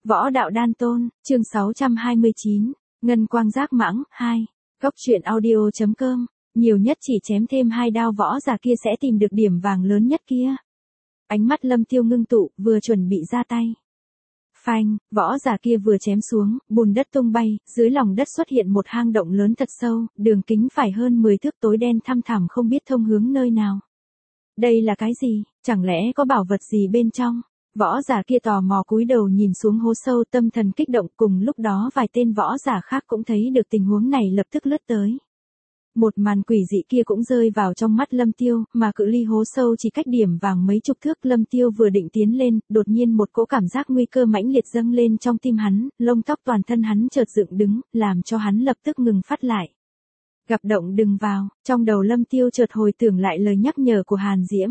Võ đạo đan tôn, chương 629, Ngân quang giác mãng, 2. Góc truyện audio.com, nhiều nhất chỉ chém thêm 2 đao võ giả kia sẽ tìm được điểm vàng lớn nhất kia. Ánh mắt Lâm Tiêu ngưng tụ, vừa chuẩn bị ra tay. Phanh, võ giả kia vừa chém xuống, bùn đất tung bay, dưới lòng đất xuất hiện một hang động lớn thật sâu, đường kính phải hơn 10 thước, tối đen thăm thẳm không biết thông hướng nơi nào. Đây là cái gì, chẳng lẽ có bảo vật gì bên trong? Võ giả kia tò mò cúi đầu nhìn xuống hố sâu, tâm thần kích động. Cùng lúc đó vài tên võ giả khác cũng thấy được tình huống này, lập tức lướt tới. Một màn quỷ dị kia cũng rơi vào trong mắt Lâm Tiêu, mà cự ly hố sâu chỉ cách điểm vàng mấy chục thước. Lâm Tiêu vừa định tiến lên, đột nhiên một cỗ cảm giác nguy cơ mãnh liệt dâng lên trong tim hắn, lông tóc toàn thân hắn chợt dựng đứng, làm cho hắn lập tức ngừng phát lại. Gặp động đừng vào, trong đầu Lâm Tiêu chợt hồi tưởng lại lời nhắc nhở của Hàn Diễm.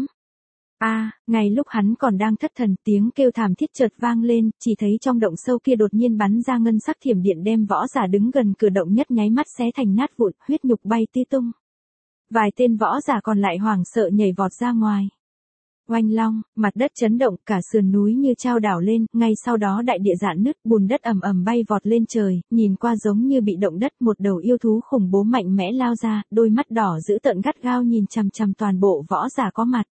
Ngay lúc hắn còn đang thất thần, tiếng kêu thảm thiết chợt vang lên, chỉ thấy trong động sâu kia đột nhiên bắn ra ngân sắc thiểm điện, đem võ giả đứng gần cửa động nhất nháy mắt xé thành nát vụn, huyết nhục bay tứ tung. Vài tên võ giả còn lại hoảng sợ nhảy vọt ra ngoài. Oanh long, mặt đất chấn động, cả sườn núi như chao đảo lên, ngay sau đó đại địa rạn nứt, bùn đất ầm ầm bay vọt lên trời, nhìn qua giống như bị động đất. Một đầu yêu thú khủng bố mạnh mẽ lao ra, đôi mắt đỏ dữ tợn gắt gao nhìn chằm chằm toàn bộ võ giả có mặt.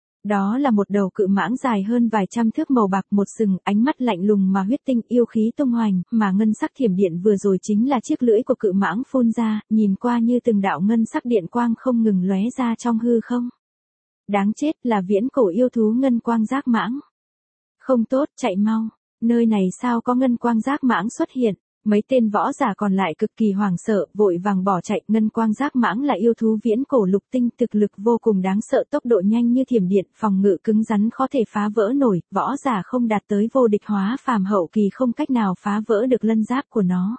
Đó là một đầu cự mãng dài hơn vài trăm thước, màu bạc một sừng, ánh mắt lạnh lùng mà huyết tinh, yêu khí tung hoành, mà ngân sắc thiểm điện vừa rồi chính là chiếc lưỡi của cự mãng phun ra, nhìn qua như từng đạo ngân sắc điện quang không ngừng lóe ra trong hư không. Đáng chết, là viễn cổ yêu thú ngân quang giác mãng. Không tốt, chạy mau, nơi này sao có ngân quang giác mãng xuất hiện. Mấy tên võ giả còn lại cực kỳ hoảng sợ, vội vàng bỏ chạy. Ngân quang giác mãng là yêu thú viễn cổ lục tinh, thực lực vô cùng đáng sợ, tốc độ nhanh như thiểm điện, phòng ngự cứng rắn khó thể phá vỡ nổi, võ giả không đạt tới vô địch hóa phàm hậu kỳ không cách nào phá vỡ được lân giáp của nó.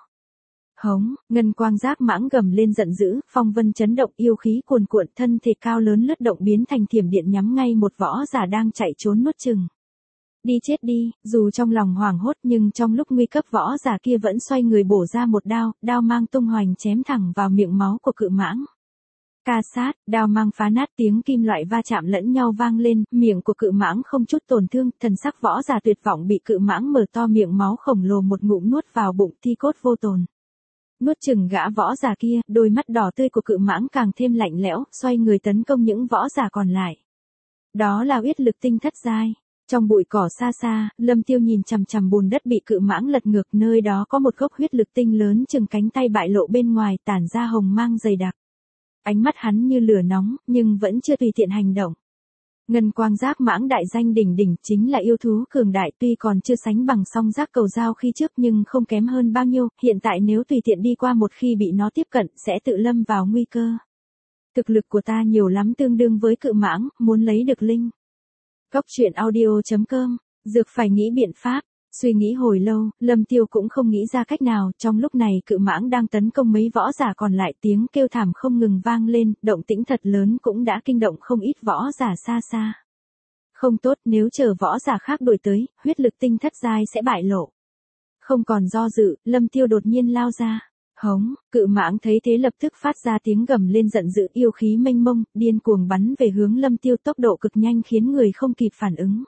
Hống, ngân quang giác mãng gầm lên giận dữ, phong vân chấn động, yêu khí cuồn cuộn, thân thể cao lớn lướt động biến thành thiểm điện nhắm ngay một võ giả đang chạy trốn nuốt chừng. Đi chết đi, dù trong lòng hoảng hốt nhưng trong lúc nguy cấp võ giả kia vẫn xoay người bổ ra một đao, đao mang tung hoành chém thẳng vào miệng máu của cự mãng. Ca sát, đao mang phá nát, tiếng kim loại va chạm lẫn nhau vang lên, miệng của cự mãng không chút tổn thương, thần sắc võ giả tuyệt vọng bị cự mãng mở to miệng máu khổng lồ một ngụm nuốt vào bụng, thi cốt vô tồn. Nuốt chừng gã võ giả kia, đôi mắt đỏ tươi của cự mãng càng thêm lạnh lẽo, xoay người tấn công những võ giả còn lại. Đó là huyết lực tinh thất giai. Trong bụi cỏ xa xa, Lâm Tiêu nhìn chằm chằm bùn đất bị cự mãng lật ngược, nơi đó có một gốc huyết lực tinh lớn chừng cánh tay bại lộ bên ngoài, tản ra hồng mang dày đặc. Ánh mắt hắn như lửa nóng, nhưng vẫn chưa tùy tiện hành động. Ngân quang giác mãng đại danh đỉnh đỉnh, chính là yêu thú cường đại, tuy còn chưa sánh bằng song giác cầu dao khi trước nhưng không kém hơn bao nhiêu, hiện tại nếu tùy tiện đi qua một khi bị nó tiếp cận, sẽ tự lâm vào nguy cơ. Thực lực của ta nhiều lắm, tương đương với cự mãng, muốn lấy được linh. Góc truyện audio.com, dược phải nghĩ biện pháp. Suy nghĩ hồi lâu, Lâm Tiêu cũng không nghĩ ra cách nào. Trong lúc này cự mãng đang tấn công mấy võ giả còn lại, tiếng kêu thảm không ngừng vang lên, động tĩnh thật lớn cũng đã kinh động không ít võ giả xa xa. Không tốt, nếu chờ võ giả khác đuổi tới, huyết lực tinh thất giai sẽ bại lộ. Không còn do dự, Lâm Tiêu đột nhiên lao ra. Hống, cự mãng thấy thế lập tức phát ra tiếng gầm lên giận dữ, yêu khí mênh mông, điên cuồng bắn về hướng Lâm Tiêu, tốc độ cực nhanh khiến người không kịp phản ứng.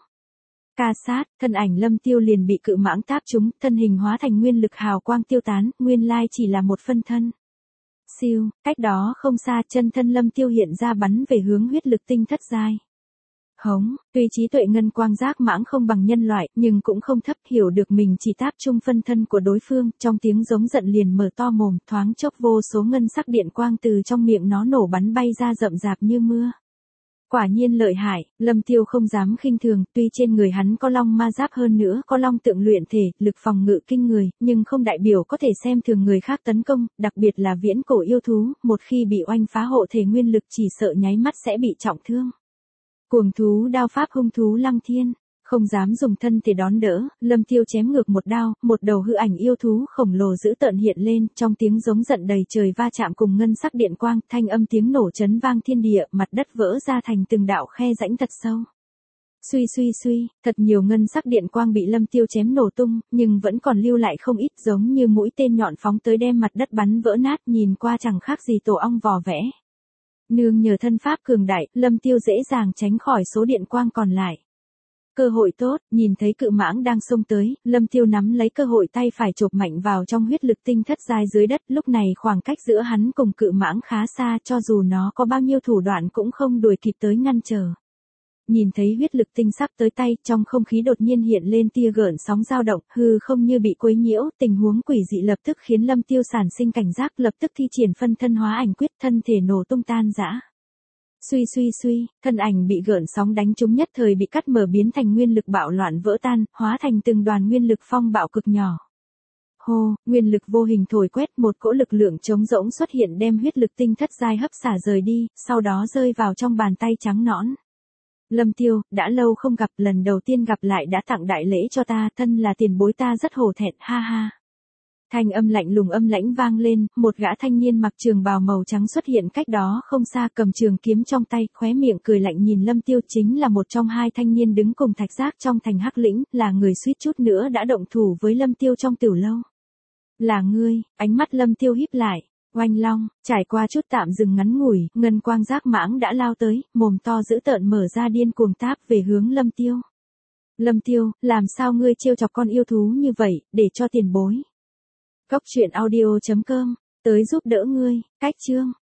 Ca sát, thân ảnh Lâm Tiêu liền bị cự mãng táp trúng, thân hình hóa thành nguyên lực hào quang tiêu tán, nguyên lai chỉ là một phân thân. Siêu, cách đó không xa, chân thân Lâm Tiêu hiện ra bắn về hướng huyết lực tinh thất giai. Hống, tuy trí tuệ ngân quang giác mãng không bằng nhân loại, nhưng cũng không thấp, hiểu được mình chỉ táp chung phân thân của đối phương, trong tiếng giống giận liền mở to mồm, thoáng chốc vô số ngân sắc điện quang từ trong miệng nó nổ bắn bay ra rậm rạp như mưa. Quả nhiên lợi hại, Lâm Tiêu không dám khinh thường, tuy trên người hắn có long ma giáp, hơn nữa có long tượng luyện thể, lực phòng ngự kinh người, nhưng không đại biểu có thể xem thường người khác tấn công, đặc biệt là viễn cổ yêu thú, một khi bị oanh phá hộ thể nguyên lực chỉ sợ nháy mắt sẽ bị trọng thương. Cuồng thú đao pháp hung thú lăng thiên, không dám dùng thân thể đón đỡ, Lâm Tiêu chém ngược một đao, một đầu hư ảnh yêu thú khổng lồ dữ tợn hiện lên, trong tiếng giống giận đầy trời va chạm cùng ngân sắc điện quang, thanh âm tiếng nổ chấn vang thiên địa, mặt đất vỡ ra thành từng đạo khe rãnh thật sâu. Suy, thật nhiều ngân sắc điện quang bị Lâm Tiêu chém nổ tung, nhưng vẫn còn lưu lại không ít, giống như mũi tên nhọn phóng tới đem mặt đất bắn vỡ nát, nhìn qua chẳng khác gì tổ ong vò vẽ. Nương nhờ thân pháp cường đại, Lâm Tiêu dễ dàng tránh khỏi số điện quang còn lại. Cơ hội tốt, nhìn thấy cự mãng đang xông tới, Lâm Tiêu nắm lấy cơ hội tay phải chộp mạnh vào trong huyết lực tinh thất giai dưới đất, lúc này khoảng cách giữa hắn cùng cự mãng khá xa, cho dù nó có bao nhiêu thủ đoạn cũng không đuổi kịp tới ngăn trở. Nhìn thấy huyết lực tinh sắp tới tay, trong không khí đột nhiên hiện lên tia gợn sóng dao động, hư không như bị quấy nhiễu, tình huống quỷ dị lập tức khiến Lâm Tiêu sản sinh cảnh giác, lập tức thi triển phân thân hóa ảnh quyết, thân thể nổ tung tan rã. Suy suy suy, thân ảnh bị gợn sóng đánh trúng nhất thời bị cắt mở biến thành nguyên lực bạo loạn vỡ tan, hóa thành từng đoàn nguyên lực phong bạo cực nhỏ. Hô, nguyên lực vô hình thổi quét, một cỗ lực lượng trống rỗng xuất hiện đem huyết lực tinh thất giai hấp xả rời đi, sau đó rơi vào trong bàn tay trắng nõn. Lâm Tiêu, đã lâu không gặp, lần đầu tiên gặp lại đã tặng đại lễ cho ta, thân là tiền bối ta rất hổ thẹn, ha ha. Thanh âm lạnh lùng âm lãnh vang lên, một gã thanh niên mặc trường bào màu trắng xuất hiện cách đó không xa, cầm trường kiếm trong tay, khóe miệng cười lạnh nhìn Lâm Tiêu, chính là một trong hai thanh niên đứng cùng Thạch Giác trong thành Hắc Lĩnh, là người suýt chút nữa đã động thủ với Lâm Tiêu trong tiểu lâu. Là ngươi, ánh mắt Lâm Tiêu híp lại. Oanh long, trải qua chút tạm dừng ngắn ngủi, ngân quang giác mãng đã lao tới, mồm to dữ tợn mở ra điên cuồng táp về hướng Lâm Tiêu. Lâm Tiêu, làm sao ngươi trêu chọc con yêu thú như vậy, để cho tiền bối. Cốc truyện audio.com, tới giúp đỡ ngươi, cách chương.